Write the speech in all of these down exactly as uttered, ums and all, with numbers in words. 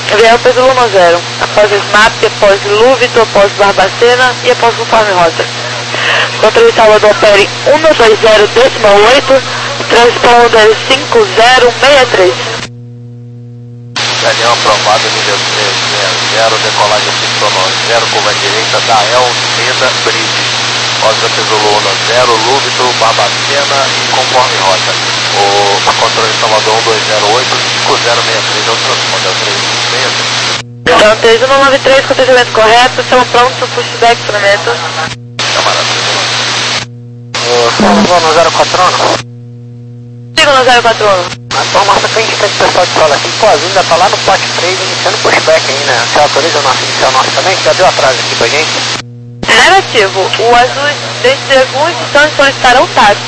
Avião peso um zero, após SMAP, após Lúvito, após Barbacena e após conforme rota. Controle Salvador opere um dois zero decimal oito, transponder cinco zero seis três. Daniel aprovado, nível zero, decolagem funcionou zero, curva direita, Dael, Seda, Bridge. Oscar Pesolou um zero, Lúvito, Barbacena e conforme rota. O controle Salvador um dois zero oito, cinco zero seis três, é o transponder três um seis três. Então, três um nove três, contentamento correto, estamos prontos, pushback, treinamento. Camarada, Salvador no zero quatro um. Siga no zero quatro um. A informação que a gente tem do pessoal de solo aqui, pô, a ainda tá lá no pote três iniciando pushback aí, né? Você autoriza o nosso inicial nosso também? Já deu atraso aqui pra gente? Negativo, o azul desses alguns instantes solicitarão táxi.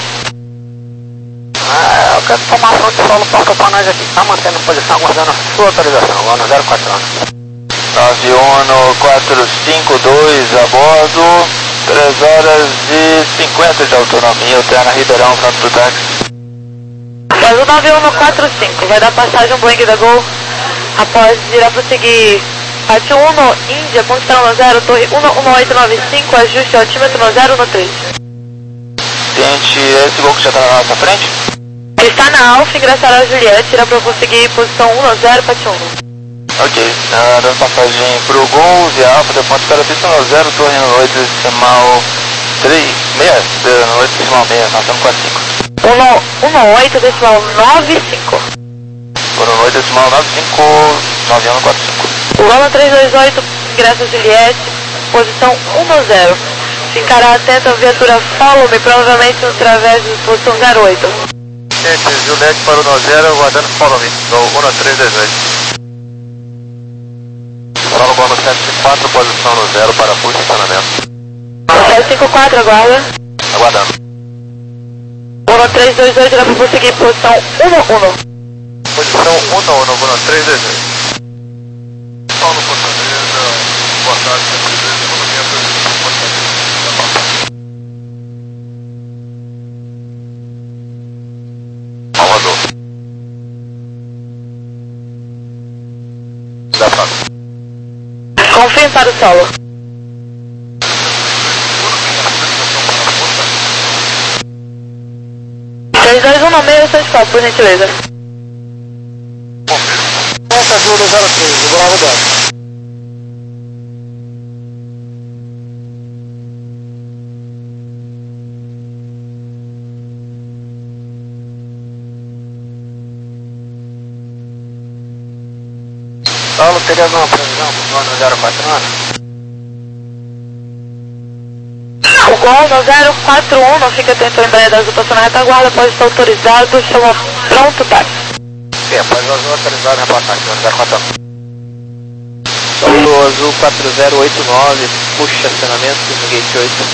Ah, eu quero informação de solo passou pra nós aqui, tá mantendo posição, aguardando a sua autorização, lá no zero quatro um. nove um quatro cinco dois a bordo, três horas e cinquenta de autonomia, Alterna Ribeirão, pronto pro táxi. Azul nove um quatro cinco, vai dar passagem Boeing da Gol, após irá prosseguir Pátio um, Índia, ponto no zero, torre um um oito nove cinco, ajuste altímetro no zero no três. Tente esse gol que já tá na nossa frente? Está na Alfa, ingressar a Juliette, irá para prosseguir posição um zero, Pátio um. Ok, uh, dando passagem pro gol, via Alfa, deu ponto para pista no zero, torre no oito decimal três, seis, no oito decimal seis, nós estamos quatro cinco. um oito decimal nove cinco. Foram no oito decimal nove cinco, nove um quatro cinco. Lama três dois oito, ingresso Juliette, posição um zero. Ficará atento à viatura Follow Me, provavelmente através de posição zero oito. Gente, Juliette para o no zero, aguardando Follow Me, no um três dois oito. Solo Bono sete cinco quatro, posição no zero para posicionamento. sete cinco quatro, aguarda. Aguardando. um três dois oito, irá para prosseguir posição um um. Posição um no um três dois oito. Paulo Fortaleza, boa tarde, presidente, economia, presidente, Fortaleza. Salvador. Da Fábio. Confirme para o solo. três dois um no meio, seis quatro, por gentileza. Essa Júlio zero três, o Bravo dez. Paulo, teria alguma previsão pro ano zero quatro um? O gol no zero quatro um, não fica atento ao embrague da azul, passando na retaguarda, pode estar autorizado, chama pronto, táxi. Sim, após o azul autorizado, reportagem, zero quatro um. Solo azul quatro zero oito nove, puxa acionamento no gate oito.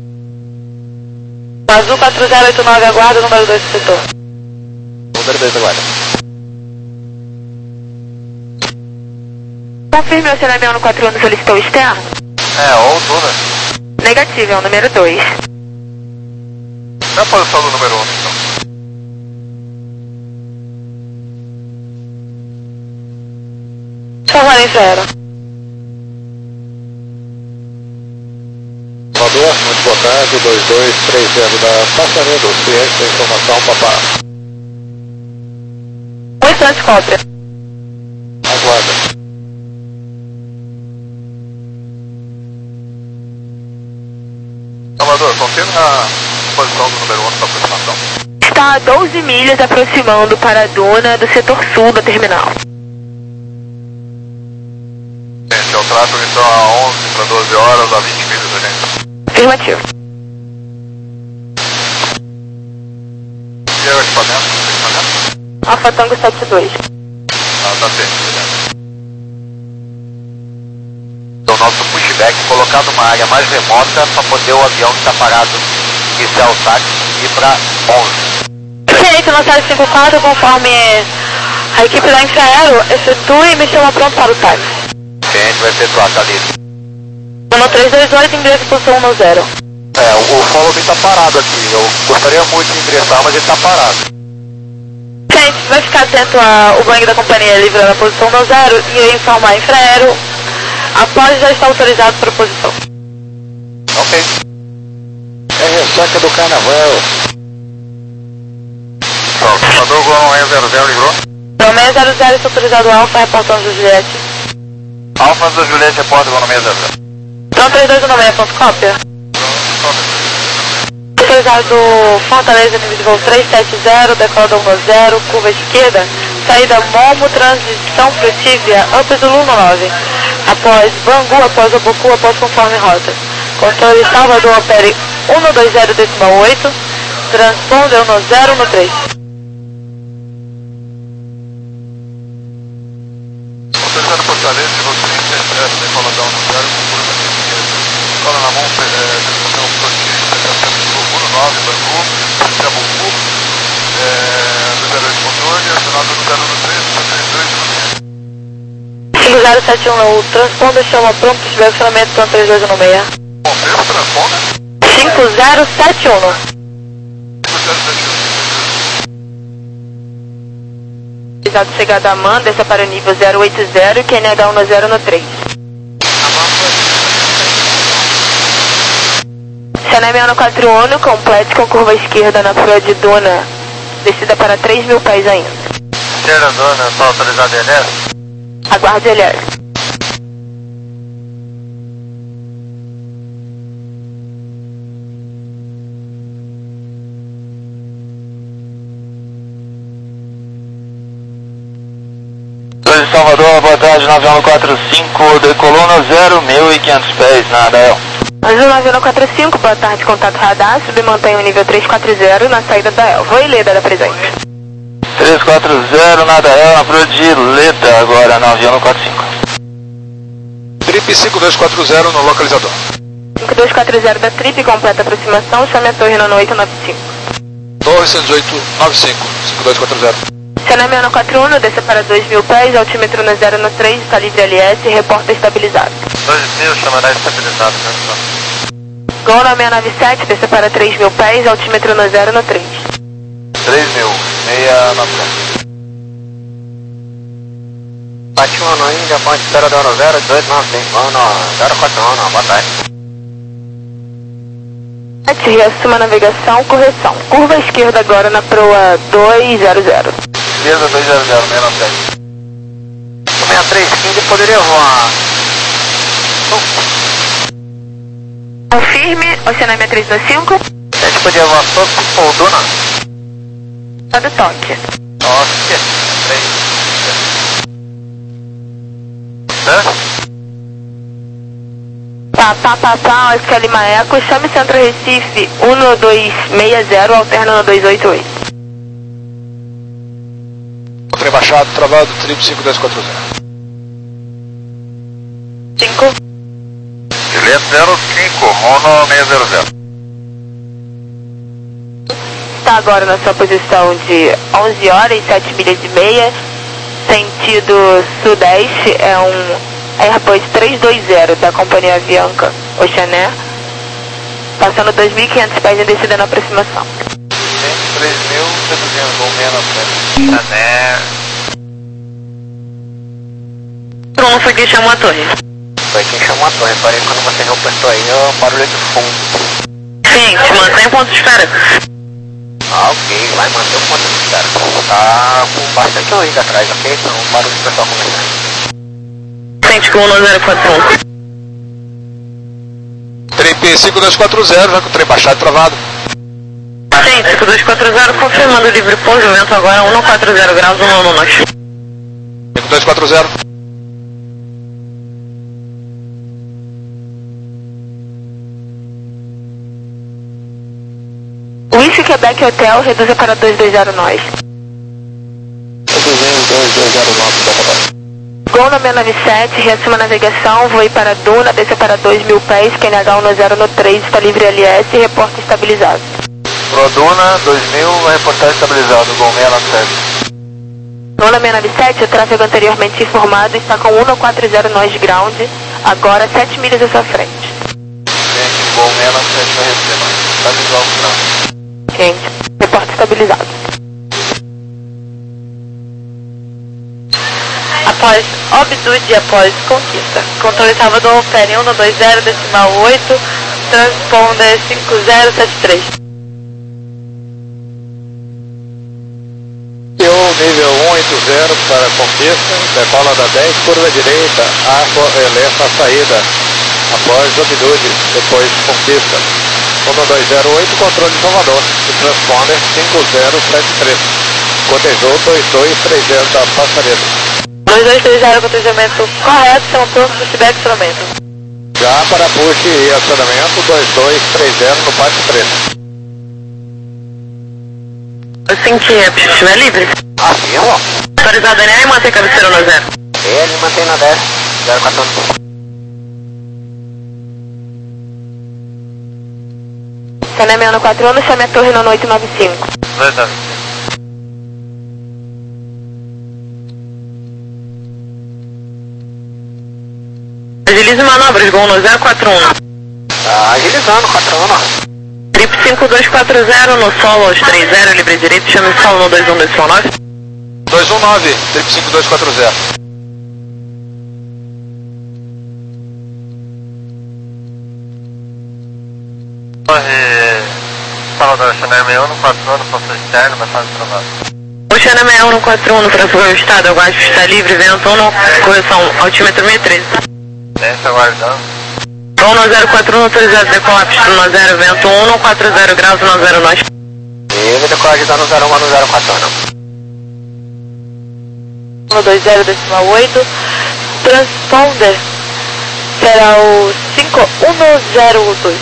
Azul quatro zero oito nove, aguarda, número dois do setor. Número dois aguarda. Confirme o acionamento no quatro um, solicitou externo? É, ou túnel. Negativo, é o número dois. É a posição do número um, então. Salvador em zero. Salvador, muito boa tarde, dois dois três zero da Passaredo, ciente da informação, papá. Um instante, cópia. Aguarda. Salvador, confirma a posição do número um da aproximação. Está a doze milhas aproximando para a duna do setor sul da terminal. Gente, eu trato então a onze para doze horas, a vinte milhas da gente. Afirmativo. E é o equipamento? Equipamento? Alfa Tango sete dois. Ah, tá certo. O nosso pushback colocar numa área mais remota para poder o avião que está parado iniciar o táxi e ir para onze. Ciente, no sete cinco quatro, conforme a equipe da Infraero efetue e me chama pronto para o táxi. Ciente, vai efetuar, tá livre. No três dois oito, ingresso posição um zero. É, o, o follow está parado aqui. Eu gostaria muito de ingressar, mas ele está parado. Gente, vai ficar atento ao Boeing da companhia livrando a posição no zero e informar infraero após já estar autorizado para a posição. Ok. É ressaca do carnaval. Salvador, Gol seis zero zero, livrou? Gol seis zero zero, está autorizado Alfa, reportando do Juliette. Alfa do Juliette, reporta Gol seis zero zero. Então três dois um seis, ponto cópia. Autorizado Fortaleza, nível de voo três sete zero, decola um zero, curva esquerda, saída Momo, transição Frutivia, up Zulu nove. Após Bangu, após Obucu, após conforme rota. Controle Salvador, opere um dois zero decimal oito, transponder um zero um três. Autorizado Fortaleza, voo três sete zero, decola um zero, curva esquerda. Cola na mão, transição Frutivia, um nove, Bangu, Jabucu, zero oito Rondônia, zero zero três, três dois um. cinco zero sete um, o transponder chama pronto, tiver funcionamento, então três dois um seis. Confirma o transponder? cinco zero sete um. cinco zero sete um. Autorizado chegada a Man, desça para o nível zero oito zero, Q N H um zero um três. Channel seis quatro um, complete com curva esquerda na proa de Duna, descida para três mil pés ainda. Esquerda, Duna, está autorizado L S? Aguarde L S. dois de Salvador, boa tarde, nove um quatro cinco, decolou no zero mil e quinhentos pés, na Adael. Azul nove um quatro cinco, boa tarde, contato radar, submantém o nível três quatro zero na saída da El. Vou e Leda da presente. três quatro zero, na Adael, na proa de Leda, agora nove um quatro cinco. Trip cinco dois quatro zero no localizador. cinco dois quatro zero da Trip, completa aproximação, chame a torre no oito nove cinco. Torre cento e oito nove cinco, cinco dois quatro zero. Channel seis quatro um, desça para dois mil pés, altímetro no zero um três, está livre L S, reporta estabilizado. dois mil, chamará estabilizado, né? Gol na seis nove sete, desça para três mil pés, altímetro no zero um três. três mil, seis nove sete. Bate um no Índia, ponte zero zero zero, dois nove cinco, zero quatro um, boa tarde. Reassuma a navegação, correção. Curva esquerda agora na proa dois zero zero. Esquerda dois zero zero, seis nove sete. sessenta e três quinze poderia voar. Confirme, Oceana seis três dois cinco. A gente podia voar Toco ou Duna? Só do toque. Nossa, três. Hã? Pá, pá, pá, pá, Oscar Lima Eco, chame Centro Recife um dois seis zero, alterna no dois oito oito. Trem baixado, travado, Trip cinco dois quatro zero. cinco. Juliette zero cinco, Mono seis zero zero. Está agora na sua posição de onze horas e sete milhas e meia, sentido sudeste, é um Airbus três dois zero da companhia Avianca Oceanair, passando dois mil e quinhentos pés em descida na aproximação. três mil e duzentos, ou menos, né? Pronto, foi quem chamou a torre. Foi quem chamou a torre, parei quando você reportou aí, é o barulho de fundo. Sim, te mantém em ponto de espera. Ah, ok, vai manter o ponto de espera. Tá com bastante ruído atrás, ok? Então o barulho do pessoal começando. Sente com um zero quatro um. Trem cinco dois quatro zero, já com o trem baixado e travado. Sim, cinco dois quatro zero, confirmando o livre pouso, vento agora um quatro zero graus, um no norte. cinco dois quatro zero. Whisky Quebec Hotel, reduza para dois dois zero nós. Reduzimos dois dois zero nove, boa tarde. Gol na seis nove sete, reassuma a navegação, voe para Duna, desça para dois mil pés, Q N H um zero um três, está livre L S, reporta estabilizado. Pro Duna dois mil, vai reportar estabilizado, Gol seis nove sete. Gol na seis nove sete, o tráfego anteriormente informado está com um quatro zero nós de ground, agora sete milhas à sua frente. Gente, Gol seis nove sete vai receber, está visual o trânsito. Gente, reporta estabilizado. após Obdude e após Conquista. Controle Salvador, opere um dois zero, decimal oito, transponder cinco zero sete três. Nível um oito zero para Conquista, decola da dez, curva direita, Aqua Elefa saída, após Obdude, depois Conquista. um dois zero oito, controle Salvador, e transponder cinco zero sete três. Cotejou dois dois três zero da Passarela. dois dois três zero, cotejamento correto, são prontos para feedback e acionamento. Já para push e acionamento, dois dois três zero no Pátio três. Assim que a pista estiver livre. Afirma. Autorizado N A e mantém cabeceira no zero. Ele mantém na dez, zero quatro um. Cané seis um quatro um, chame a torre no oito nove cinco. dois nove. Agilize manobras, Gol no zero quatro um. Tá agilizando, quatro um. Trip cinco dois quatro zero no solo aos três zero, livre direito, chame o solo no dois um dois nove. dois um nove, Trip cinco dois quatro zero. Torre Salvador, Chanel seis um quatro um, força externa, mensagem travada. O Chanel seis um quatro um no Francisco Estado, eu acho que está livre, vento um, correção, altímetro seis três. Desce aguardando. um no zero quatro um, autorizado, decolar, pista no zero, vento um, no quatro zero graus, no zero nós. Ele decola de no zero um no zero quatro um. um dois zero, decimal oito, transponder será o cinco um zero dois.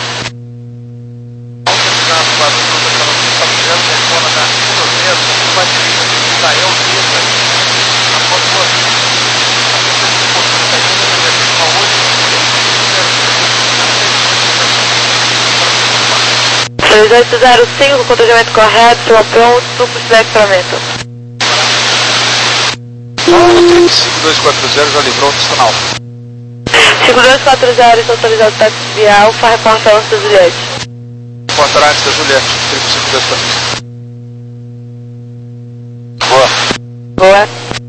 três oito zero cinco, controlhamento correto, sua pronto, duplo espectramento. cinco dois quatro zero já livrou o sinal. cinco dois quatro zero, está autorizado táxi via Alfa, reporta Alfa Juliette. Porta da Juliette, cinco dois quatro zero. Boa. Boa.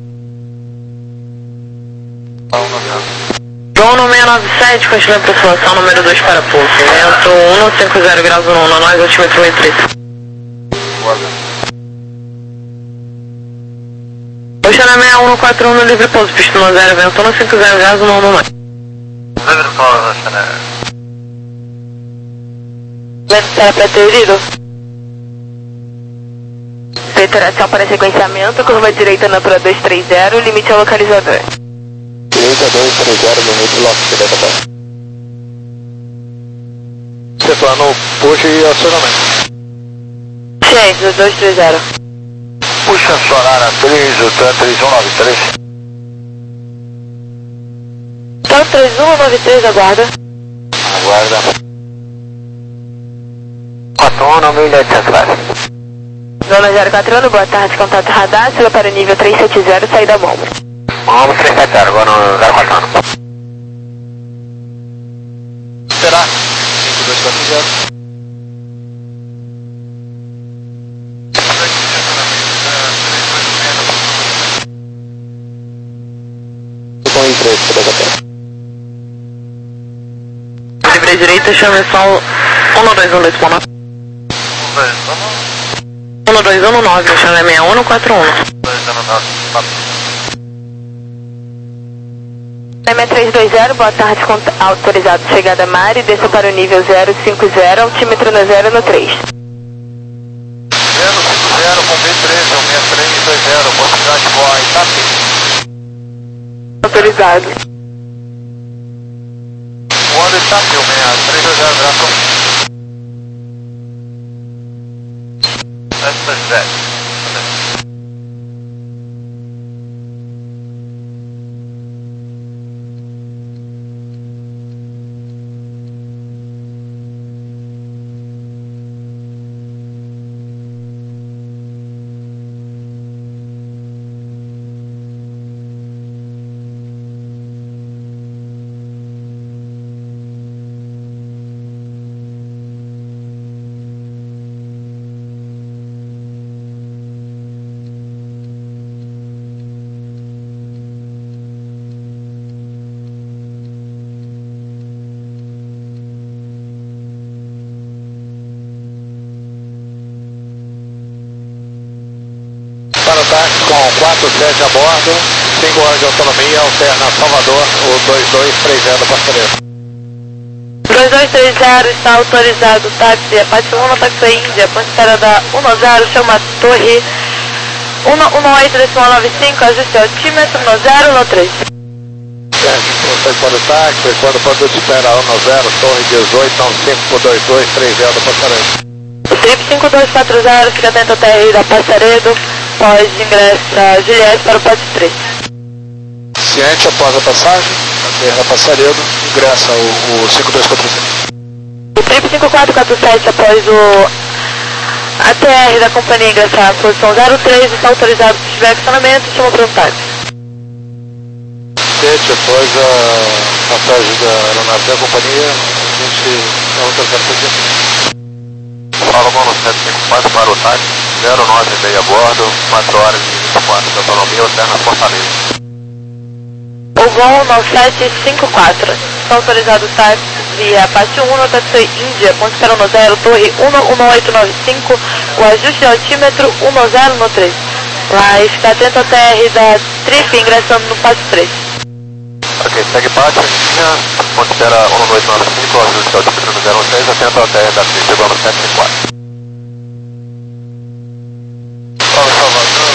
João no seis nove sete, continua a aproximação, número dois para pouso. Vento um cinco zero graus no um, nós, altímetro seis três. Boa. Oceana seis um quatro um no livre pouso, pista no zero, vento um cinco zero graus no um, nós. Livre pouso, Oceana. Vento será preterido. Reiteração para sequenciamento, curva direita na Pro dois três zero, limite ao localizador. Direita dois três zero, limite lock, direita dois. Efetuando push e acionamento. Ciência, dois três zero. Puxa sonar a três, o TAN três um nove três. Então três um nove três, aguarda. Aguarda. quatro um, não milha oitocentos vários. Zona zero quatro um, boa tarde, contato radar, sila para o nível três sete zero, saída bomba. Vamos três sete zero, agora no zero quatro um. Esperar. cinco dois quatro zero. Livre direita, chame só um dois um dois ponto nove. um dois um nove, chame seis um quatro um. M três dois zero, boa tarde, autorizado chegada Mari, desça para o nível zero cinco zero, altímetro no zero no três. zero cinco zero com B treze, um seis três dois zero, possibilidade de voar Itapi. Autorizado. Voando Itapi, um seis três dois zero, graças. S dois zero. quatro sete a bordo, cinco horas de autonomia, alterna Salvador, o dois dois três zero da Passaredo. dois dois três zero está autorizado, táxi, Apache um, táxi Índia, ponte espera da um zero, chama Torre um um oito decimal nove cinco, ajuste altímetro no zero no três. Você para o táxi, quando pode espera um zero, Torre dezoito, nove cinco dois dois três zero da Passaredo. Trip cinco dois quatro zero, fica atento ao T R da Passaredo, pós ingressa Juliette para o pote três. Ciente após a passagem, a T R da Passaredo, ingressa o, o cinco dois quatro sete. O Trip cinco quatro quatro sete, após o A T R da companhia ingressar na posição zero três, está autorizado se tiver acionamento, chama para o táxi. Ciente após a passagem da aeronave da companhia, a gente está autorizado para o dia. Fala Mono sete cinco quatro para o táxi, zero nove e meio a bordo, quatro horas e vinte e quatro de autonomia, alterna Fortaleza. O voo nove sete cinco quatro, está autorizado o táxi via Apache um, táxi Índia, ponte espera no zero, torre um um oito nove cinco, o ajuste de altímetro um zero no três. Lá e fica atento ao T R da Trip ingressando no passo três. Ok, segue Pátio, ponte espera um oito nove cinco, ajuste de altímetro no zero três, atento ao T R da Trip, igual no sete cinco quatro. Fala Salvador,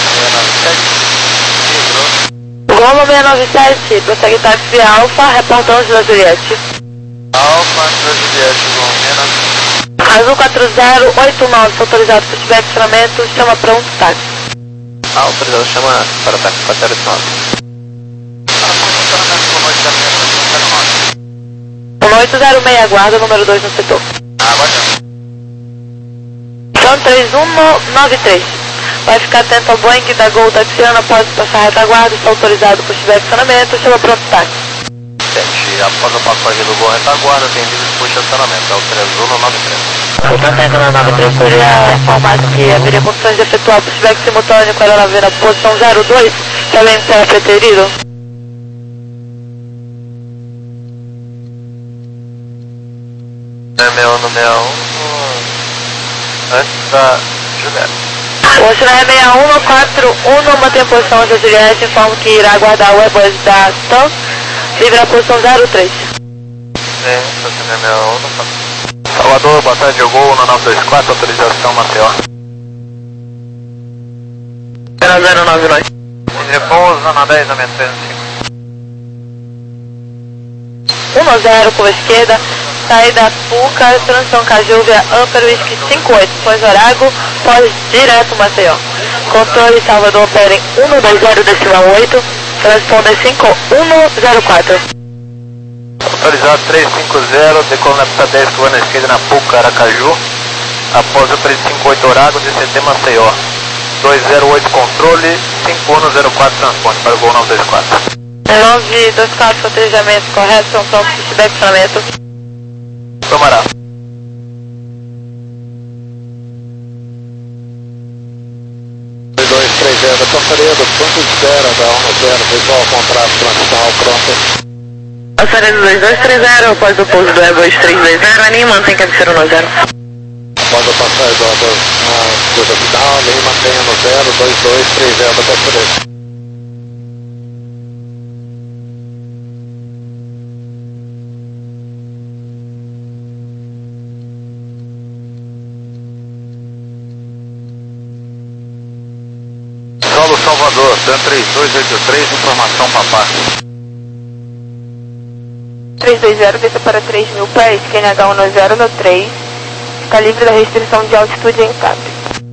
Golo seis nove sete, prossegue táxi via Alfa, reporta onze da Juliette. Alfa, da Juliette, Golo seis. Azul quatro zero oito nove, autorizado se tiver acionamento, chama pronto táxi. Autorizado, chama para táxi, quatro zero nove. um oito zero seis, aguarda, número dois no setor. Aguardando. São três um nove três. Vai ficar atento ao Boeing da Gol taxiano após passar a retaguarda, está autorizado por tiver acionamento, chama pronto táxi. sete, após a passagem do Gol retaguarda, tem disposto de estacionamento, é o três um nove três. Portanto, na nove três seria informado que haveria condições de efetuar por feedback simultâneo com a aeronave na posição zero dois, que além de ser preterido. É meu número um, antes da Juliette. O Oceano seis um quatro um mantém a posição da Juliette, informa que irá aguardar o Airbus da TAM, livre a posição zero três. Sim, Oceano um, Salvador, boa tarde, Gol, no nove dois quatro, autorização Maceió. zero zero nove nove. Em repouso, zona dez, na metade um zero, curva esquerda, saída Puca, transição Caju via Ampero Whisky cinco oito, pós Orago, pós direto Maceió. Controle Salvador opera em um dois zero decimal oito, transponder cinco um zero quatro. Autorizado três cinco zero, decola na pista dez, curva na esquerda na Puca, Aracaju, após o três cinco oito Orago, D C T Maceió. dois zero oito controle, cinco um zero quatro transporte para o Gol nove dois quatro. nove dois quatro, fotejamento correto, são prontos de feedback acionamento. Tomará. dois três zero da Passaredo, ponto de espera da um zero, visual contrato transicional pronto. Passaredo dois dois três zero, após o pouso do Airbus três dois zero, anime mantém cabeceira no zero. Após a passagem do Airbus na coisa final, anime mantenha no zero, dois dois três zero da Passaredo. Solo Salvador, Dan três dois oito três, informação papá. três dois zero, desça para três mil pés, Q N H um zero no três, está livre da restrição de altitude em TAP.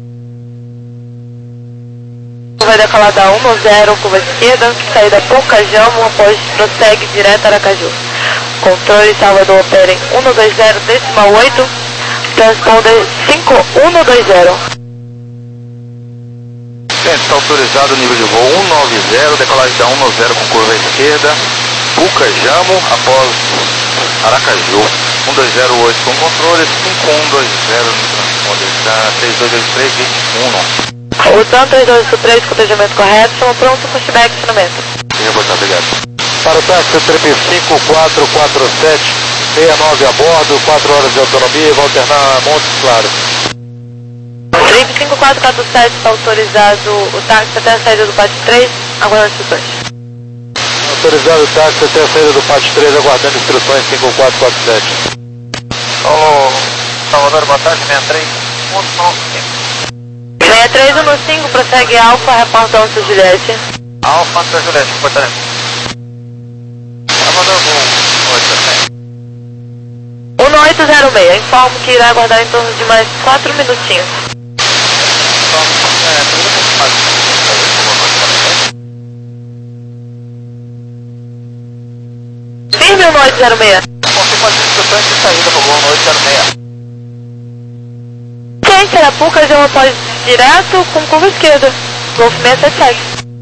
Vai decolar da um zero, curva esquerda, saída Pucajamo, após prossegue direto a Aracaju. Controle Salvador opera em um dois zero decimal oito, transponder cinco um dois zero. Está autorizado o nível de voo um nove zero, decolagem da um zero com curva esquerda, Pucajamo, após Aracaju, um dois zero oito com controle, cinco um dois zero no transponder, está três dois dois três vinte e um. O TAM três dois oito três, cotejamento correto, estamos prontos para o feedback de acionamento. Obrigado. Para o táxi Trip cinco quatro quatro sete, seis nove a bordo, quatro horas de autonomia e vai alternar Montes Claros. Trip cinco quatro quatro sete está autorizado o táxi até a saída do pátio três, aguardando instruções. Autorizado o táxi até a saída do pátio três, aguardando instruções cinco quatro quatro sete. Alô, Salvador, boa tarde, sessenta e três um nove cinco. sessenta e três um cinco, prossegue Alfa, reporta Onça Juliette. Alfa, Onça Juliette, comportamento. Salvador, um oito zero seis. um oito zero seis, informo que irá aguardar em torno de mais quatro minutinhos. Firme um oito zero seis. Confirma as instruções de saída para o um oito zero seis. Ciência, Arapuca, já após direto com curva esquerda. Golf seis sete sete.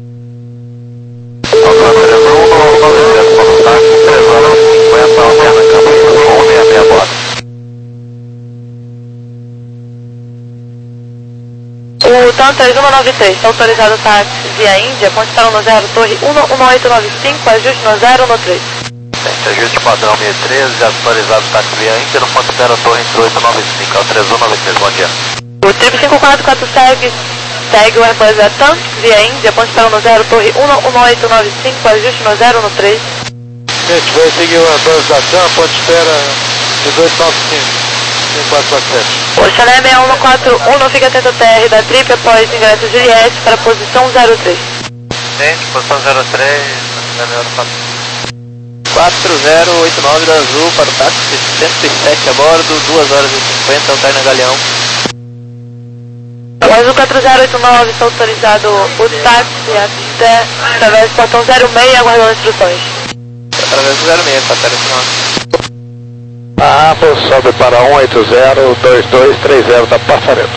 O TAM três um nove três, está autorizado o táxi via Índia, ponte para no zero, torre um oito nove cinco, ajuste no zero no três. Ajuste padrão seis três, já autorizado o táxi via Índia, no ponto zero, torre entre oito nove cinco, é o três um nove três, bom dia. O Trip cinco quatro quatro segue, segue o Airbus TAM via Índia, ponte para no zero, torre um oito nove cinco, ajuste no zero no três. Gente, vai seguir o Airbus da TAM, ponte espera dezoito nove cinco, cinco quatro quatro sete. O Chalé seis um quatro um fica atento ao T R da Trip após ingresso Juliette para a posição zero três. Gente, posição zero três, quatro zero oito nove da Azul para o táxi cento e sete a bordo, duas horas e cinquenta, Alterna Galeão. O Azul quatro zero oito nove está autorizado o táxi até através do portão zero seis, aguardando instruções. Através do zero seis, para final. A Apple sobe para um oito zero dois dois três zero da Passarela.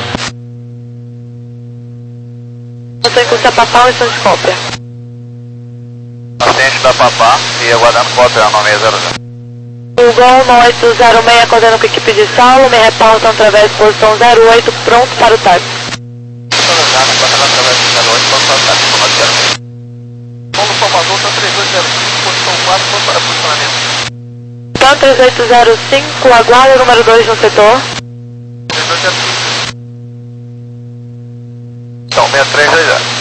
Estou em curso a Papá, um instante de compra. Paciente da Papá e aguardando cópia no seis zero zero. O Gol oito zero seis acordando com a equipe de Saulo, me reportam através da posição zero oito, pronto para o táxi. Paulo Salvador, está três dois zero cinco, posição quatro, pronto para posicionamento. TAM três oito zero cinco, aguarda número dois no setor. três dois zero cinco. Então, seis três dois zero.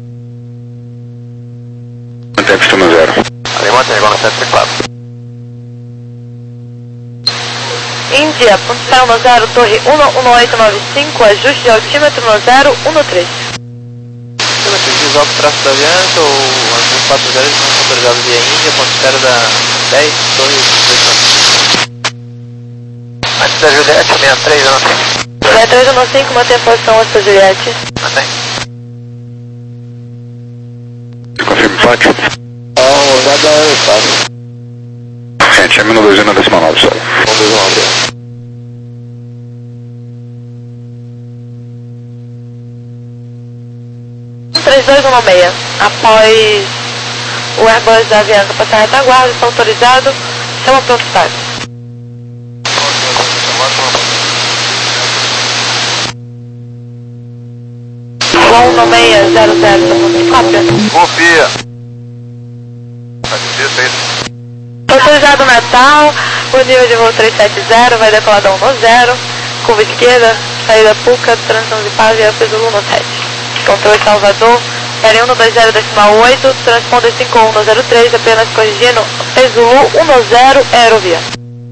Mantém pistão zero. Ali mantém, agora sete quatro. Índia, ponto para no zero, torre um oito nove cinco, ajuste de altímetro no zero um três. Deslocamento de tráfego da Avianca, o Azul quatro zero não está autorizado via Índia, ponto espera da dez, torre dezoito. Antes da Juliette, sessenta e três um cinco. sessenta e três um cinco, mantém a posição antes da Juliette. Mantém. Confirme pátio. Ah, já dá o pátio. Gente, é menos dois na décima nove, só. Vamos ver uma vez. três dois um seis, após o Airbus da Avianca passar a retaguarda, está autorizado, chama pronto táxi. Gol no seis zero zero, cópia. Confia. Tá difícil isso. Autorizado Natal, o nível de voo trezentos e setenta, vai decolar da um no zero, curva esquerda, saída Puca, transição de paz e Alfa Zulu no sete. Controle Salvador, L um no dois zero decimal oito, transponder cinco um no zero três, apenas corrigindo, Zulu um no zero, aerovia.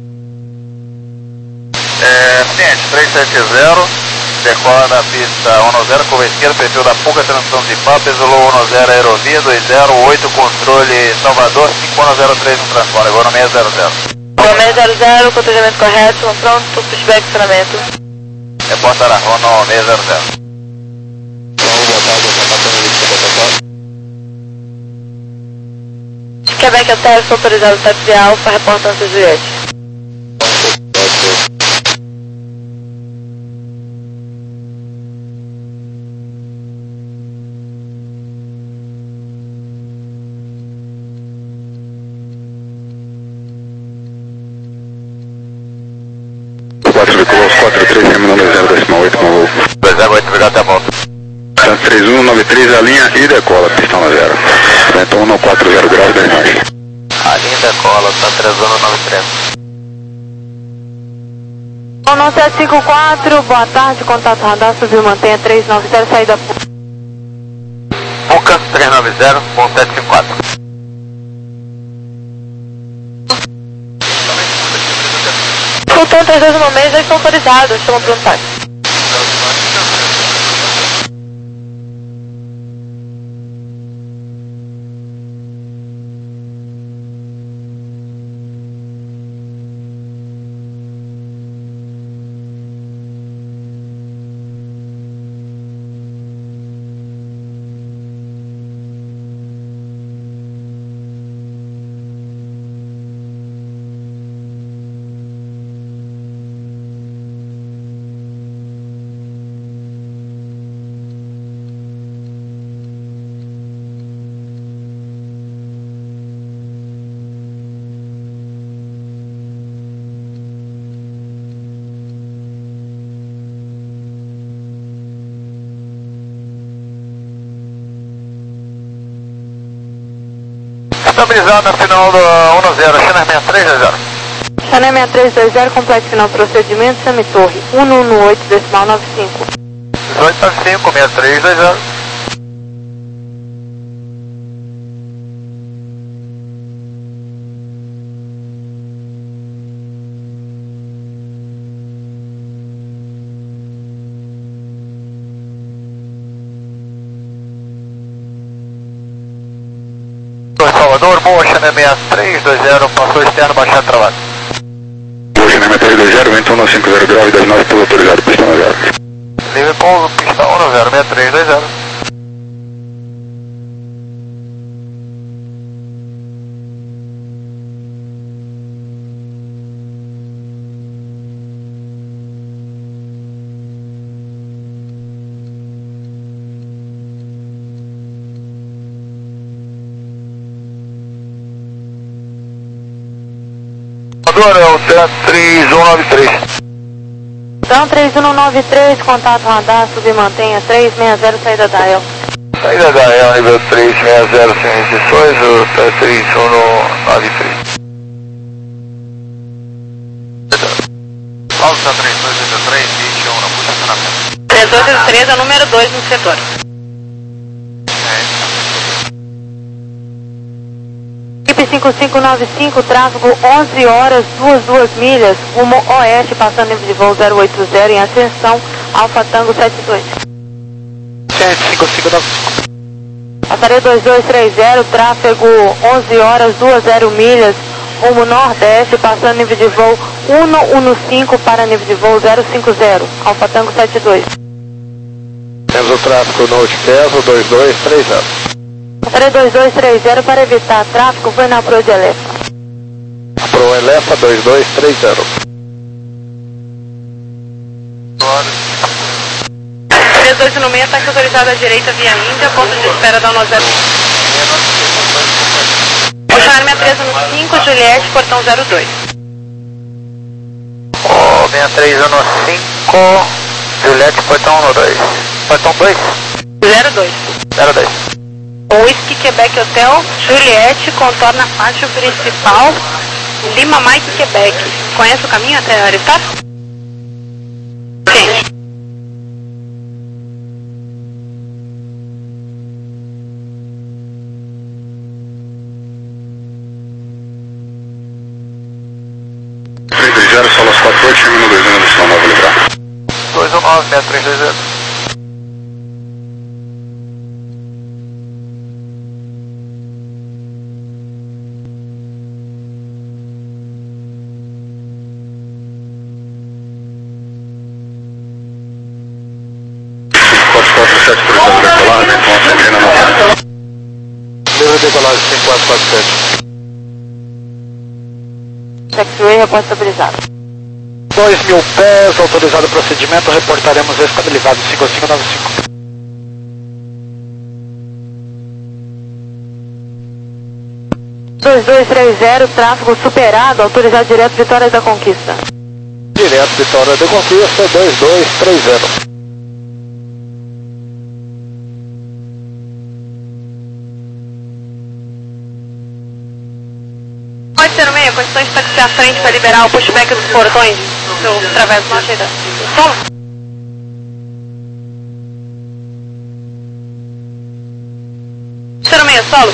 É, ciente, três sete zero, decola da pista um no zero, curva esquerda, perfil da Puca, transição de Papa, Zulu um no zero, aerovia, dois zero oito, controle Salvador, cinco um no zero três no transponder, agora no seis zero zero. seis zero zero, controlhamento correto, pronto, pushback funcionamento. Reporta Aragão no seis zero zero. Quebec até estou autorizado táxi Alfa, reportando a Juliette. quatro quatro três, terminando zero decimal oito com o dois zero oito, obrigado, até a volta. três um nove três, a linha e decola, pistão a zero. Então no quatro zero graus, dez nós. A linha decola, tá três um nove três. Ono sete cinco quatro, boa tarde, contato radar, subiu, mantenha três nove zero, saída Puca três nove zero, bom sete cinco quatro. Sultão três dois no mês, já estão autorizados, chama para o táxi. Estabilizado na final do um zero, China sessenta e três dois zero. China sessenta e três dois zero, complexo final, procedimento, Semitorre, um um oito, decimal nove cinco. dezoito nove cinco, sessenta e três dois zero. Salvador, boa, China sessenta e três dois zero, passou externo, baixado travado. Boa, China sessenta e três dois zero, vento um cinco zero, gravidade nove, pelo autorizado, pista um zero. Livre pouso, pista um zero, sessenta e três dois zero. Salvador, é o três um nove três. Então, três um nove três, contato radar, subir, mantenha três seis zero, saída da El. Saída da El, nível três seis zero, sem restrições, o três um nove três. Alta três dois oito três, vinte e um, não puxa acionamento. três dois oito três é o número dois no setor. Equipe cinco cinco nove cinco, tráfego onze horas, duas, duas milhas, rumo oeste, passando nível de voo zero oito zero em ascensão, Alfa Tango sete dois. cinco cinco nove cinco. Passaria dois dois três zero, tráfego onze horas, duas, zero milhas, rumo nordeste, passando nível de voo um um cinco para nível de voo zero cinco zero, Alfa Tango sete dois. Temos o tráfego no Peso dois dois três zero. Passaria dois dois três zero para evitar tráfego, foi na Pro de Elefa. Pro Elefa dois dois três zero. três dois no meio, ataque autorizado à direita via Índia, ponto de espera da um zero. Oceano sessenta e três no cinco, Juliette, portão zero dois. O sessenta e três no cinco, Juliette, portão dois. Portão dois? zero dois. zero dois. Whisky Quebec Hotel, Juliette, contorna pátio principal, Lima Mike Quebec. Conhece o caminho até Aristar? Sim. três dois zero, Solas quatro oito, termina dois um, decisão nove, livrar. dois um nove, sessenta e três dois zero. quatro quatro sete, autorizado decolar, vento um sempre na nove. Livre decolagem cinco quatro quatro sete. Taxiway, reporte estabilizado. dois mil pés, autorizado o procedimento, reportaremos estabilizado cinco cinco nove cinco. dois dois três zero, tráfego superado, autorizado direto Vitória da Conquista. Direto Vitória da Conquista dois dois três zero. Pode ser no meio, condições de taxi à frente para liberar o pushback dos portões. Eu atravesso na cheira. Solo. zero seis, solo.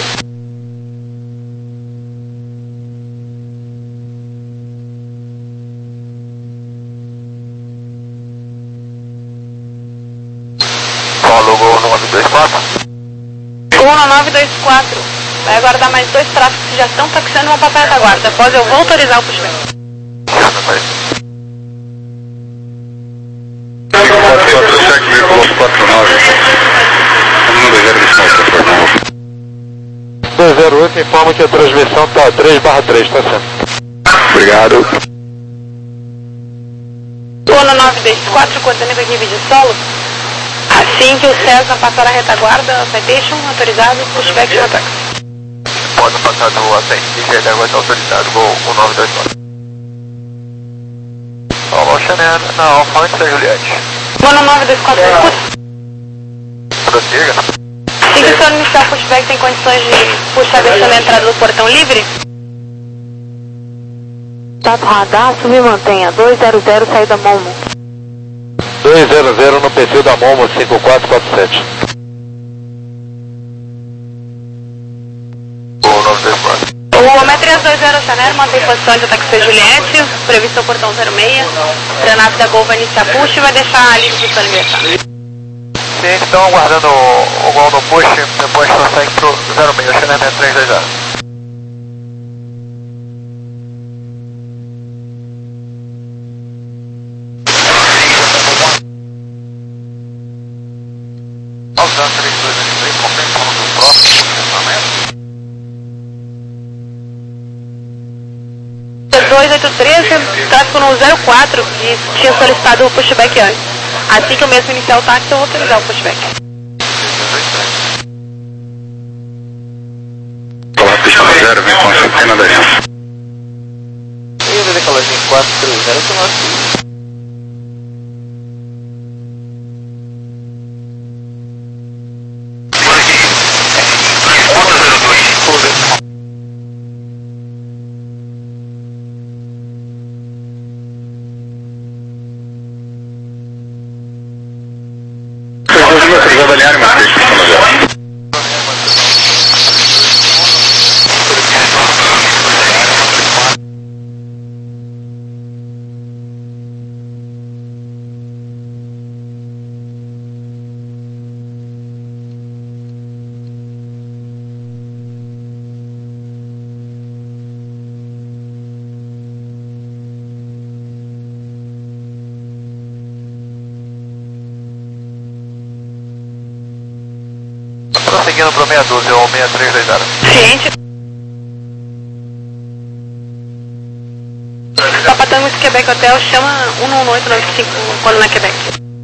Solo, Gol nove dois quatro. Gol no nove dois quatro. Vai aguardar mais dois tráficos que já estão taxiando uma para a retaguarda. Após eu vou autorizar o pushback. dois zero oito informa que a transmissão está três barra três, tá certo? Obrigado. Gol no nove dois quatro, coordenando aqui vídeo solo. Assim que o César passar a retaguarda, citation, autorizado, pushback no ataque. Pode passar do assente, D J agora está autorizado, Gol um nove dois quatro. Alô, Chanel, na Alfa antes da Juliette. Gol no nove dois quatro, escuta. Prossiga. Assim que o senhor iniciar o pushback, tem condições de puxar deixando a entrada do portão livre? Tato radar, subir mantenha, dois zero zero, saída Momo. dois zero zero no perfil da Momo cinco quatro quatro sete. Gol nove dois quatro. O Homem três dois zero Chanel mantém posição de ataque Juliette, previsto o portão zero seis. A nave da Gol vai iniciar push e vai deixar a livre do ingressar. Sim, estão aguardando o, o Gol no push, depois prossegue pro zero seis, Chanel três dois zero. Alzan três dois três, confirmando do próximo funcionamento. dois oito três, tráfego no zero quatro, que tinha solicitado o pushback antes. Assim que eu mesmo iniciar o táxi, eu vou autorizar o pushback. Olá, pista zero, vem com a centena da aliança. E o decolagem quatro três zero com nós. Autorizado a alinhar, mas tem pista zero. Prosseguindo pro seis um dois ou seis três dois zero. Ciente. Capatamos Quebec Hotel, chama um um oito nove cinco quando na Quebec.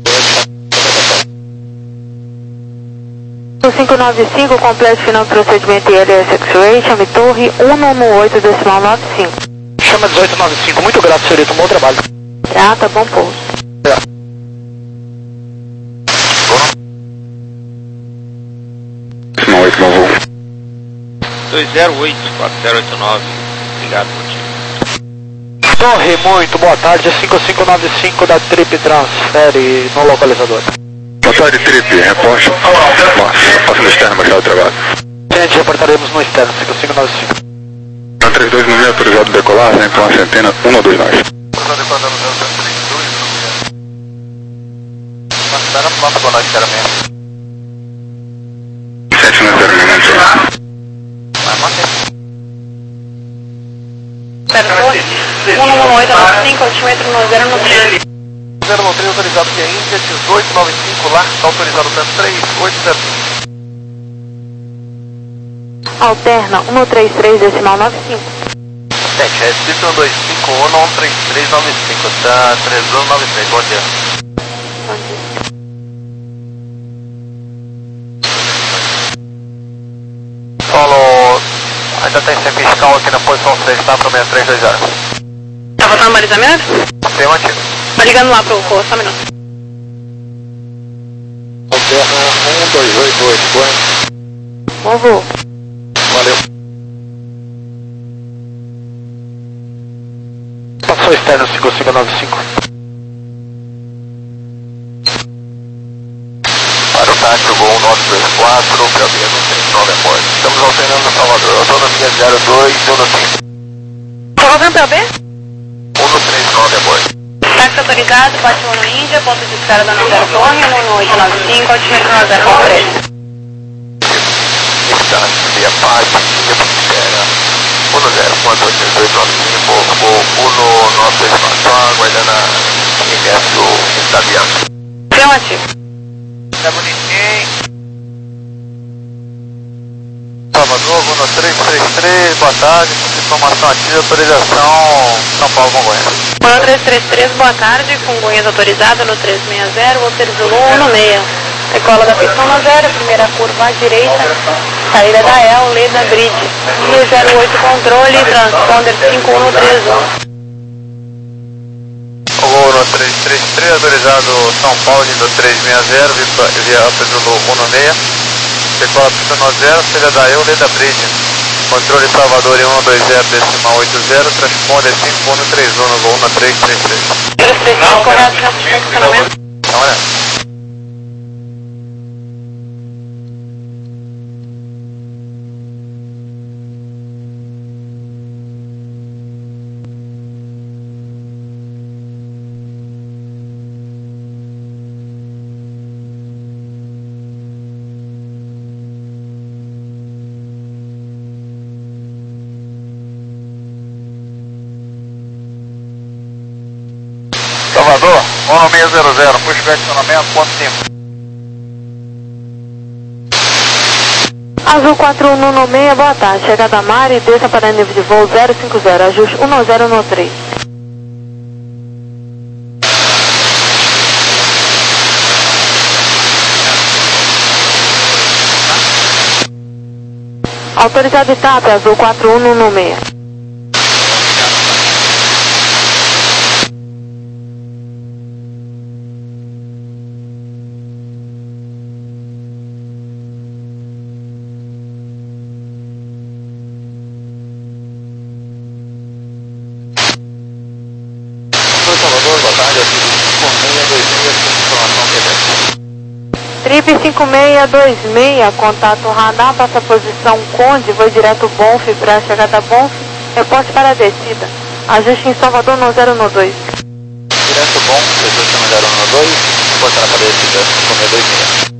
cinco nove cinco, completo final do procedimento I L S X-Ray, chame torre um um oito decimal nove cinco. Chama dezoito nove cinco, muito grato, senhorita, um bom trabalho. Ah, tá bom, pouso. oito no voo. dois zero oito quatro zero oito nove, obrigado, motivo. Torre, muito boa tarde, cinco cinco nove cinco da Trip Transfere no localizador. Boa tarde, Trip, reposta. Passa no externo, baixar o trabalho. Gente, reportaremos no externo, cinco cinco nove cinco. Na três dois no meio, autorizado decolar, vem com a centena um dois nove. Estou declarando o zero três dois. Mas espera a planta agora, sinceramente. sete no zero minutos. Vai manter. Torre um um oito nove cinco, altímetro no zero nove três. zero nove três autorizado via Índia, dezoito nove cinco, lá está autorizado tanto três oito zero cinco. Alterna um três três decimal nove cinco. Sete, é Y dois cinco um um três três nove cinco, tá três um nove três, bom dia. Bom dia. Solo, ainda tem sem fiscal aqui na posição seis, tá? Pro seis três dois zero. Tá faltando balizamento? Tem mantido. Tá ligando lá pro Cor, só um minuto. Alterna um dois oito oito, boa. Bom voo. Valeu. Passou Foi externo cinco cinco nove cinco. Para o táxi, Gol nove dois quatro, cabine um três nove Amor. Estamos alternando Salvador, autonomia zero dois, um cinco. Salvador P O B? um três nove Amor. Táxi autorizado, bate um no Índia, ponto de escala da zero Torre, um oito nove cinco, altimetro nove zero nove três. Táxi, via Paz, Índia, Pantera, um zero quatro oito dois nove cinco, Gol um nove dois quatro, só aguardando a ingresso italiano. Afirmativo. Tá bonitinho. Salvador, Gol três três três, boa tarde, informação ativa, autorização, São Paulo, Congonhas. Mano três três três, boa tarde, Congonhas autorizado no três seis zero, Walter Zulu um seis. Decola da pista um zero, primeira curva à direita, saída da E L, Leda Bridge, um zero oito controle, transponder cinco um três um. Gol no três três três, autorizado São Paulo, nível três seis zero, via Walter Zulu um seis. Decola pista um zero, saída da E L, Leda Bridge. Controle Salvador em um dois zero, decimal oito zero, transponder cinco um três um, no Gol no três três três. três três três, correto, já funcionamento. Dá uma olhada. Salvador, um seis zero zero, pushback acionamento, ponto cinco. Azul quatro um um seis, boa tarde, chegada a Mari, desça para nível de voo zero cinco zero, ajuste um zero um três. Autorizado E T A P, Azul quatro um um seis. Salvador, boa tarde, Trip cinco seis dois seis, contato radar, passa a posição Conde, voo direto Bonf para a chegada Bonf, reporte para a descida. Ajuste em Salvador no zero um dois. Direto Bonf, ajuste no zero um dois, reporte para a descida, cinco seis dois seis.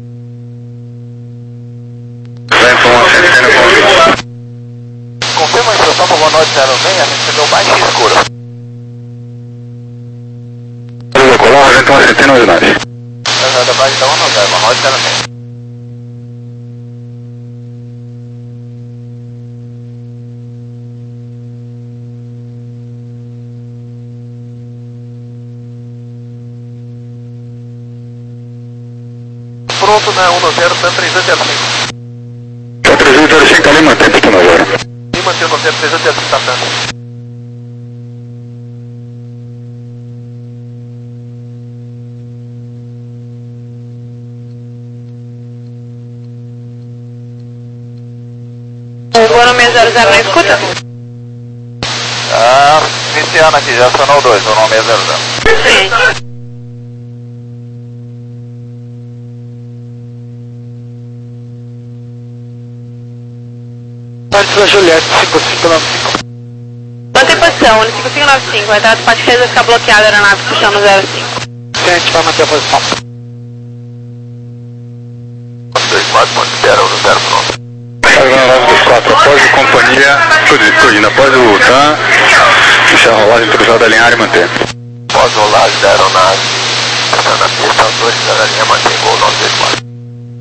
Confirma a instrução para o Gol zero seis, a gente recebeu baixa e escura. Decolar, vento um centeno de nove. Da base da um zero, uma roda zero seis. Pronto na um zero, três oito zero cinco. três oito zero cinco ali, mantém pista um zero. E mantém o zero três oito zero cinco, tá dando. Agora seis zero zero na escuta? Ah, iniciando aqui, já acionou o dois, o nome é zero zero. Sim. Parque da Juliette, cinco cinco nove cinco. Mantém posição, cinco cinco nove cinco, a entrada do Pátio vai ficar bloqueada, a aeronave puxando zero cinco. Sim, a gente vai manter a posição. dois quatro, ponto zero, um zero, pronto. nove dois quatro, após a companhia, tudo, após o T A M, encerra a rolagem autorizada da linha área e mantém. Após rolagem da aeronave, entrando na pista, autorizada da linha, mantém Gol nove dois quatro.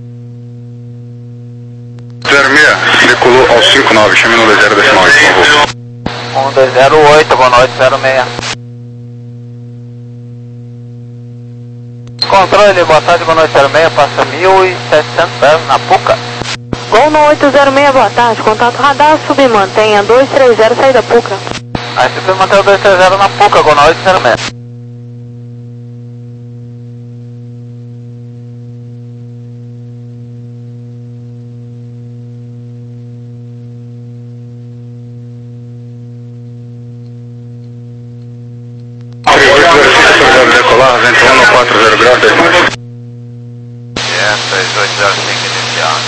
zero seis, decolou ao cinco nove, chame no dois zero decimal oito, por favor. um dois zero oito, boa noite, zero seis. Controle, boa tarde, boa noite, zero seis, passa mil e setecentos na Puca. Gol no oito zero seis, boa tarde, contato radar, submantenha dois três zero, saída Puca. Aí você mantém o dois três zero na Puca, Gol oito zero seis. quatro zero graus, dez mais. É, três oito zero cinco inicial.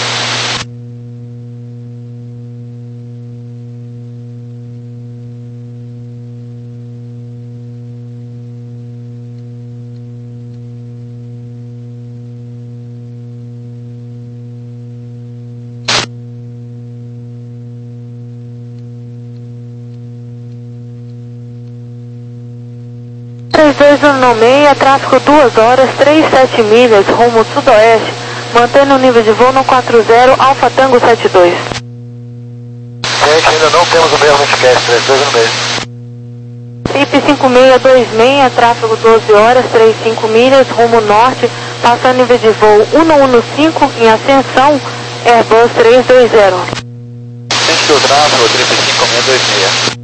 três dois um seis, tráfego duas horas, trinta e sete milhas, rumo sudoeste, mantendo o nível de voo no quatro zero, Alfa Tango sete dois. Gente, ainda não temos o mesmo esquece, três dois um seis. Trip cinco seis dois seis, tráfego doze horas, trinta e cinco milhas, rumo norte, passando nível de voo um um cinco, em ascensão, Airbus três dois zero. Frente do tráfego, trip cinco seis dois seis.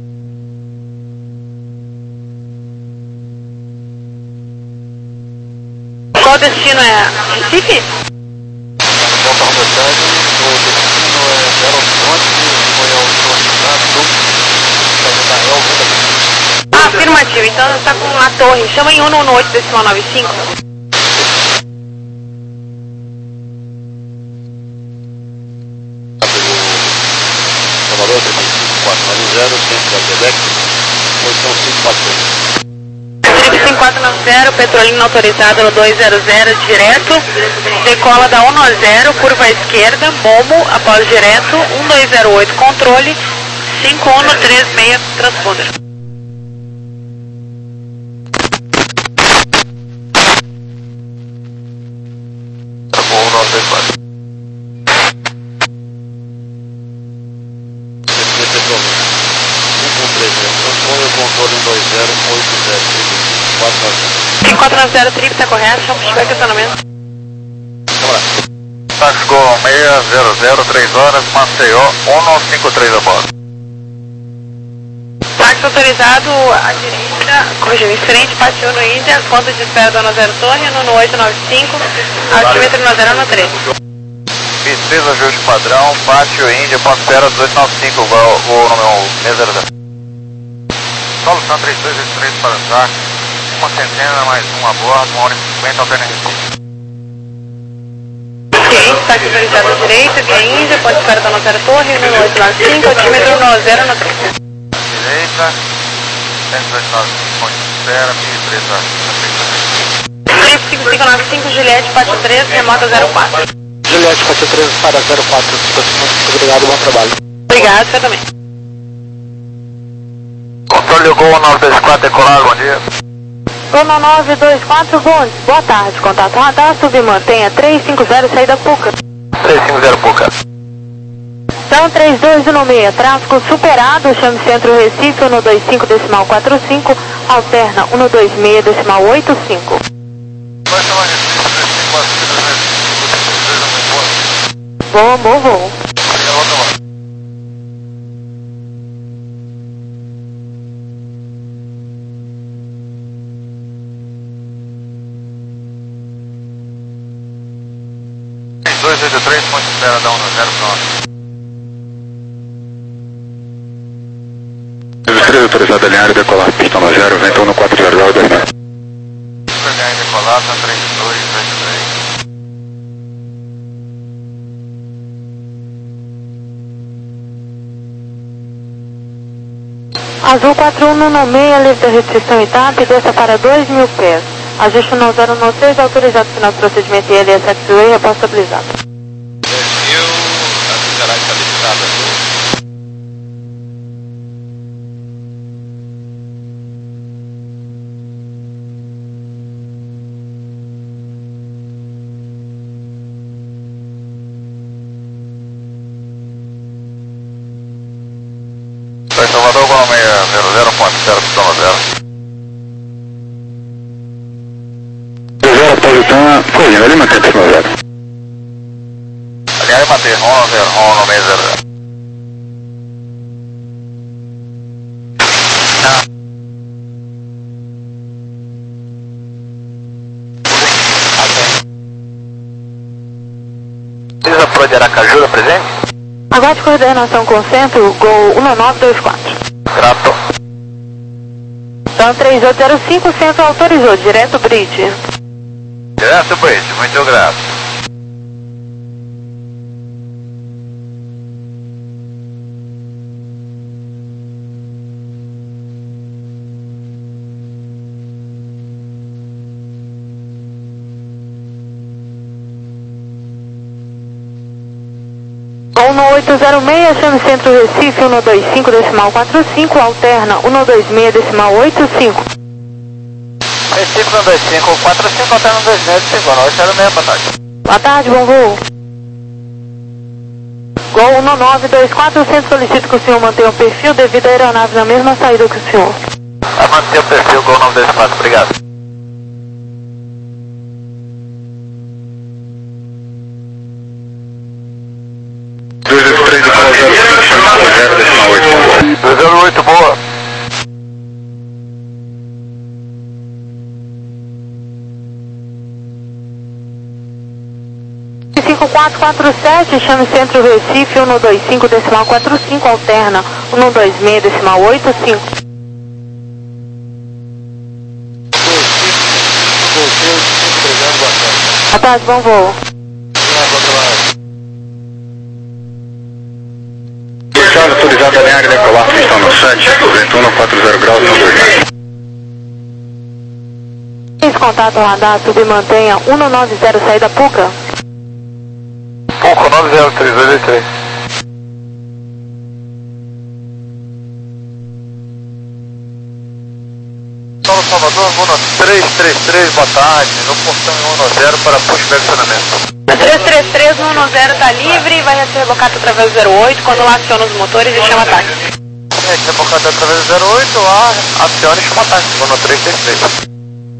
Qual destino é? Recife? Volta ao Bretagne, o destino é Belo Horizonte, foi ao Sul, saindo da Elva. Ah, afirmativo, então está com a torre. Chama em um um oito decimal nove cinco. Salvador, três cinco quatro nove zero, centro da Quebec, posição cinco quatro três. cinco quatro nove zero, Petrolina autorizado no dois zero zero, direto, decola da um zero, curva à esquerda, Momo, após direto, um dois zero oito, controle, cinco um três seis, transponder. um nove dois quatro. Transponder, controle um dois zero oito zero, cinco quatro nove zero, trip, está correto, chama para estacionamento. Táxico seis zero zero, três horas, Maceió, um cinco três a bordo. Táxi autorizado à direita, corrigindo, em frente, passeio no Índia, ponto de espera do um zero Torre, no oito nove cinco, altímetro no zero um três. três ajuste padrão, pátio Índia, ponto de espera dezoito nove cinco, o número seis zero zero. Solução três dois oito três para o táxi, uma centena mais um a bordo, uma hora e cinquenta, alternativa. Ok, táxi autorizado à direita, via Índia, ponto de espera do um zero Torre, no oito nove cinco, altímetro no zero um três. Direita, cento e dois nove cinco, ponto de espera, mil e três a Trip cinco cinco nove cinco, Juliette, pátio três, remota zero quatro. Juliette, pátio três para zero quatro, obrigado, bom trabalho. Obrigado, você também. Controle Gol nove dois quatro, decolar, bom dia. Gol nove dois quatro, bom, boa tarde, contato radar, submantenha três cinco zero, saída Puca. três cinco zero Puca. Então três dois um seis, tráfego superado, chame Centro Recife, um dois cinco decimal quatro cinco, alterna um dois seis decimal oito cinco. Bom, bom voo. dois oito três, ponto de espera da um zero pronto. três autorizado a alinhar e decolar, pista no zero, vento um no quatro zero zero, dois metros. Alinhar e decolar, tá três dois oito três. Azul quatro um um seis, livre da restrição I T A P, desça para dois mil pés. Ajuste no zero um seis, autorizado final de procedimento I L S X-Way, após estabilizado. dois mil, será estabilizado aqui. Foi Salvador, Gol seis zero zero, ponto zero, zero zero. zero após o TAM, correndo, ali mantém pista no zero. Alinhar e manter, um zero, um seis zero zero. Precisa pro de Aracaju da presente? Aguarde coordenação com o centro, Gol um nove dois quatro. Trato. Então três oito zero cinco, o centro autorizou, direto bridge. Direto, Bridge, muito grato. um no oito zero seis, chame Centro Recife, um no dois cinco, decimal quatro cinco, alterna um no dois seis, decimal oito cinco. Recife um dois cinco, quatro cinco, alterna um dois seis, cinco nove zero seis, boa tarde. Boa tarde, bom voo. Gol um no nove dois quatro, centro solicito que o senhor mantenha o perfil devido à aeronave na mesma saída que o senhor. Vai manter o perfil, Gol nove dois quatro, obrigado. dois dois três de zero cinco zero decimal oito. dois zero oito, boa. cinco quatro quatro sete, chame Centro Recife, um no dois cinco, decimal quatro cinco, alterna um no dois seis, decimal oito cinco. Boa tarde, bom voo. Estado autorizado da linha decolar, pistão no sete, vento um, quatro zero graus, no dois metros. Esse contato radar, submantenha um no nove zero, saída Puca. Pouco, nove zero três dois três. Solo Salvador, Luna três três três, boa tarde. No portão um no zero para pushback acionamento. três três três, um no zero está livre e vai ser rebocado através do zero oito quando lá aciona os motores e chama ataque. É, rebocado através do zero oito, lá aciona e chama ataque. Luna três três três.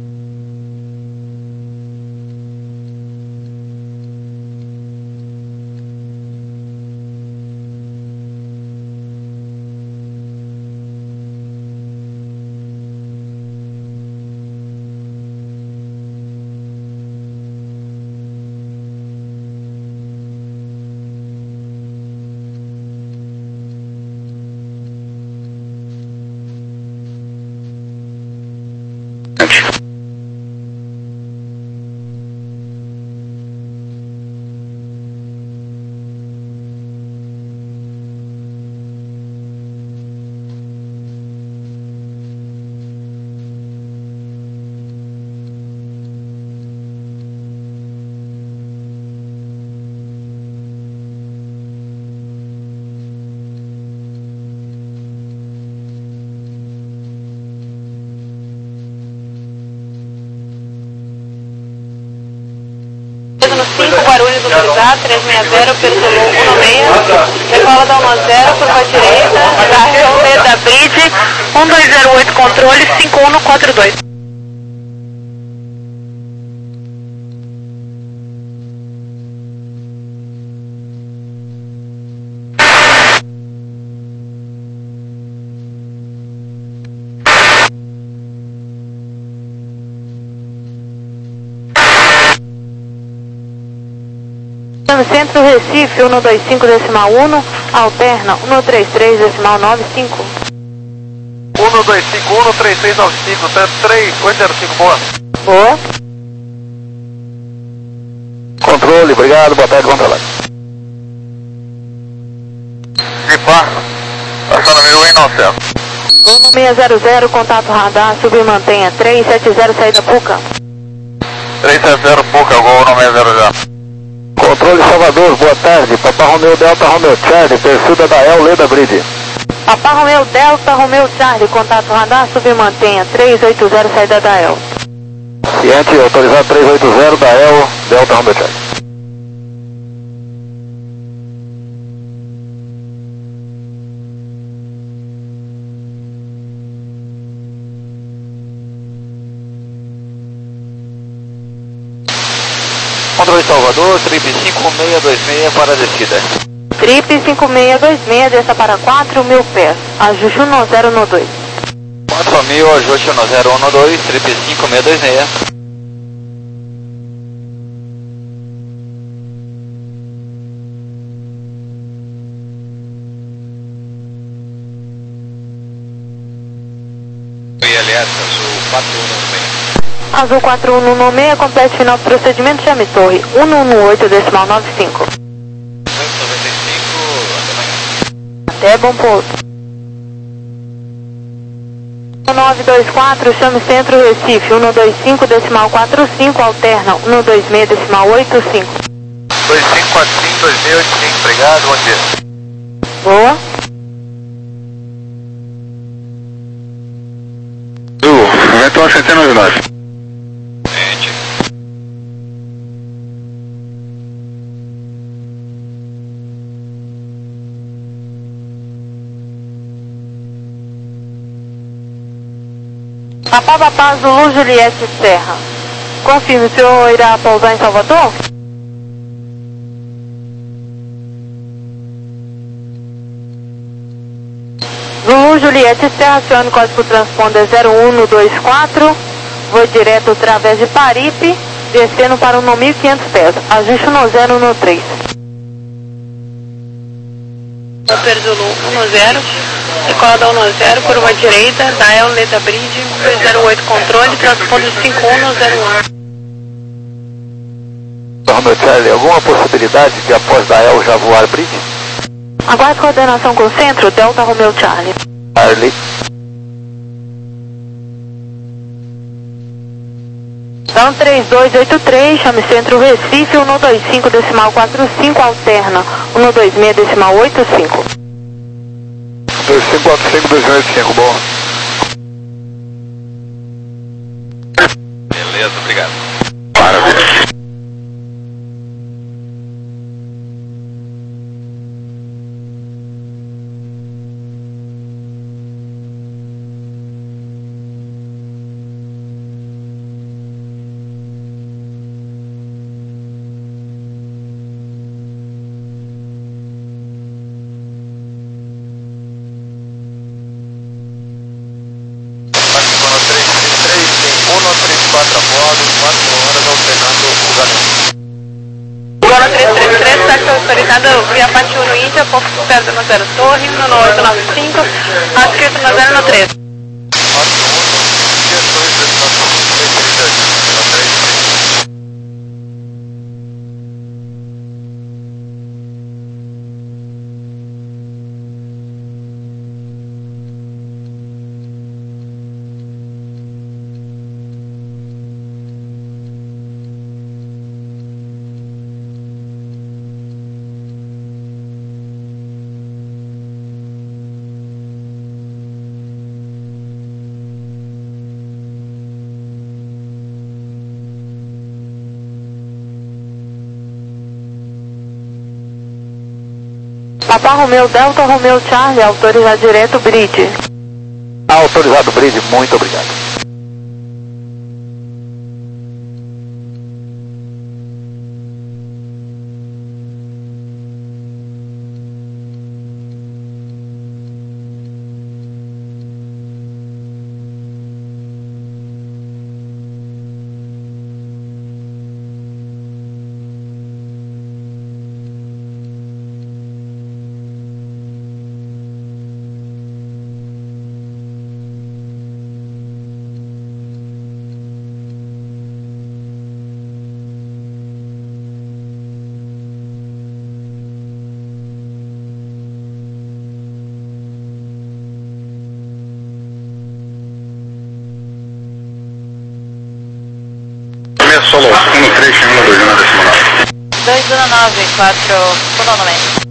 No cinco, Guarulhos autorizado, trezentos e sessenta, Persolou um no seis, decola da um zero, curva direita, da Reolê da Bridge, um dois zero oito, controle, cinco um no quatro dois. Centro Recife, um no dois cinco, decimal um, alterna um no três três, decimal nove cinco. um no dois cinco, um no três três nove cinco, três oito zero cinco, boa. Boa. Controle, obrigado, boa tarde, bom trabalho. Gripar, acionamento em nove seis zero zero, contato radar, submantenha três sete zero, saída Puca. três sete zero, Puca, Gol no seis zero zero. Controle Salvador, boa tarde. Papa Romeo Delta Romeo Charlie, perfil da Dael, Leda Bridge. Papa Romeo Delta, Romeo Charlie, contato radar, submantenha três oito zero, saída da El. Ciente, autorizado três oito zero, Dael, Delta Romeo Charlie. Controle Salvador, trip cinco seis dois seis para a descida. Trip cinco seis dois seis, desça para quatro mil pés. Ajuste um no zero no dois. quatro mil, ajuste no zero um no dois, trip cinco seis dois seis. I L S, sul quatro um nove seis. Azul quatro um um seis, complete final do procedimento, chame torre um um um oito decimal nove cinco. noventa e cinco, até amanhã. Até bom pouso. um nove dois quatro, chame centro Recife, um dois cinco decimal quatro cinco, alterna um dois seis decimal oito cinco. dois cinco quatro cinco, dois seis oito cinco, obrigado, bom dia. Boa. Azul, vento uma centena de nove. Gente. Papá, papá, Zulu, Juliette, Serra. Confirme, o senhor irá pousar em Salvador? Zulu, Juliette, Serra, acione código transponder zero um dois quatro. Vou direto através de Paripe, descendo para o mil e quinhentos pés. Ajuste no zero um três. Super Zulu um zero, decola da um zero, curva direita, dial letra bridge, dois zero oito controle, transponder cinco um zero um. Romeo Charlie, alguma possibilidade de após Dael já voar bridge? Aguarde coordenação com o centro, Delta Romeo Charlie. Charlie. Então três dois oito três, chame centro Recife, um dois cinco decimal quatro cinco, alterna um dois seis decimal oito cinco. dois cinco quatro cinco, dois oito cinco, bom. Beleza, obrigado. Maravilha. quatro a bordo, quatro horas alternando o galão. Bola três três três, taxa autorizada via Pati Uno Índia, pouco perto no zero torre, no oito nove cinco, adscrito no zero três. quatro um, dia dois, destinação três três dois, três três. Papá Romeo, Delta Romeo Charlie, autorizado direto bridge. Autorizado bridge, muito obrigado. Solo um três um dois um decimal nove. dois um nove quatro, novamente.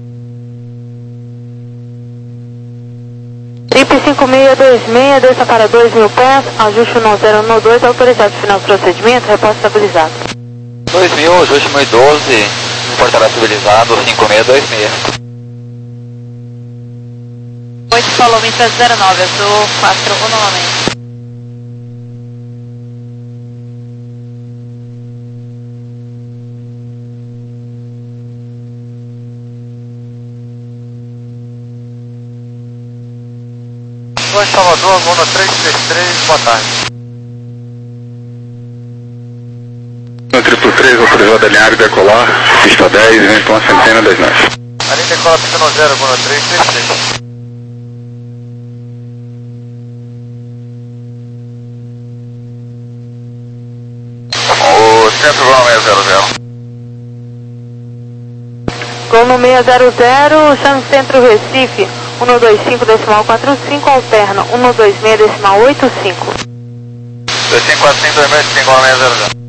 I P cinco seis dois seis, desça para dois mil pés, ajuste no zero um dois, autorizado final do procedimento, repórter estabilizado. dois mil, ajuste mil e doze, portará estabilizado, cinco seis dois seis. oito falou Mitra zero nove, azul quatro um novamente. Estou em Salvador, Lona três três três, boa tarde. No triplo três, autorizado alinhar e decolar, pista dez, vento uma centena, dez nove. Ali decola pista no zero, Lona três três três. Centro Gol seis zero zero. Gol no seis zero zero, chame Centro Recife, cento e vinte e cinco decimal quarenta e cinco, alterna, cento e vinte e seis decimal oitenta e cinco. dois cinco quatro cinco dois seis cinco seis zero zero.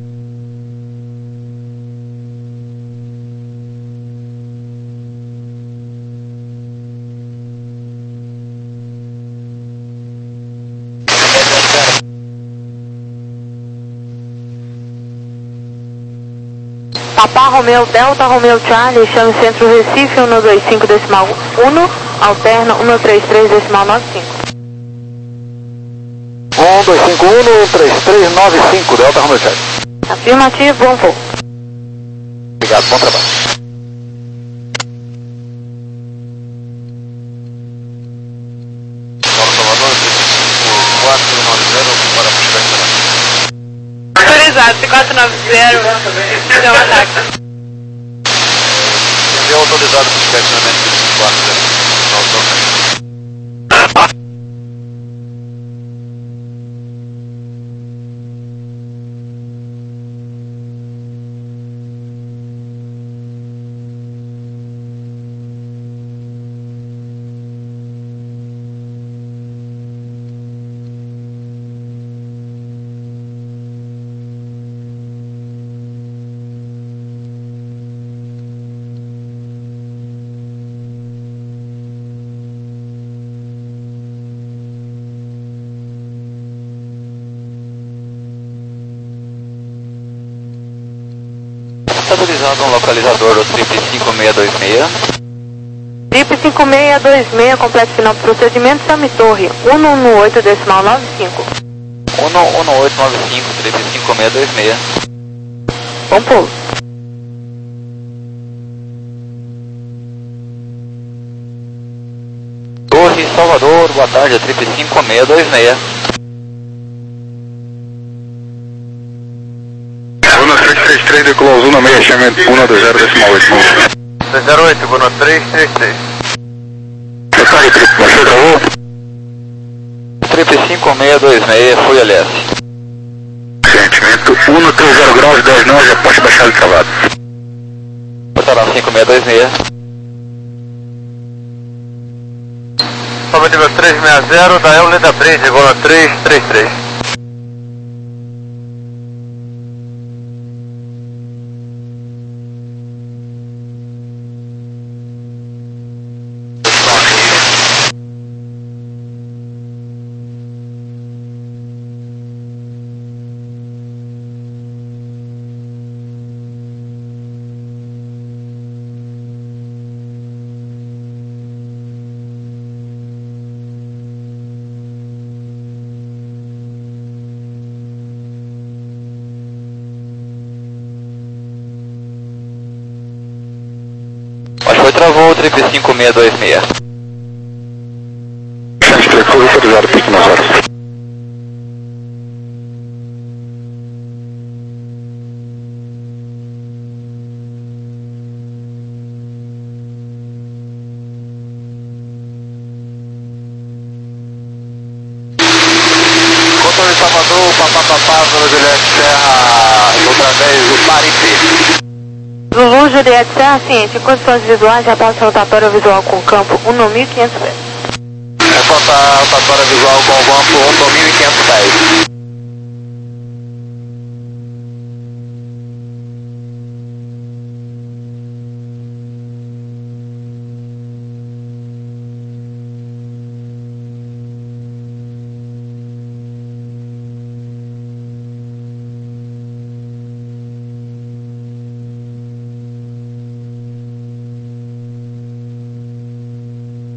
Papa Romeo Delta Romeo Charlie, chame Centro Recife, cento e vinte e cinco decimal um, alterna, cento e trinta e três decimal noventa e cinco. um dois cinco um, um três três nove cinco, Delta Romeo Charlie. Afirmativo, bom voo. Obrigado, bom trabalho. Paulo Salvador, quatro nove zero para puxar. Autorizado, C quatro nove zero, deu um ataque. Enviou autorizado para puxar treinamento quatro zero. Autorizado um localizador do trip cinco seis dois seis. Trip cinco seis dois seis, completo final do procedimento, chame Torre, cento e dezoito decimal noventa e cinco. cento e dezoito noventa e cinco, trip cinco seis dois seis. Bom pouso. Torre Salvador, boa tarde, trip cinco seis dois seis. Uno três três três de Closuna seis, chame cento e vinte decimal oito. seis zero oito, Bruno três três três. Boa tarde, Trip, você travou? Trip cinco seis dois seis, fui L S. Sentimento cento e trinta graus dez nove, aposto baixado travado. Portará cinco seis dois seis. Objetivo três seis zero, da El Leda Bridge, Gol três três três. Mas foi travou o trip cinco seis dois seis. Chame Tripura, autorizado, pique nas horas. Controle Salvador, papapá, Zona Juliette Serra, outra vez o Paripê. Zulu Juliette Serra ciente, em condições visuais, reporte rotatória visual com campo um mil e quinhentos metros. Reporta rotatória visual com o campo um mil e quinhentos pés.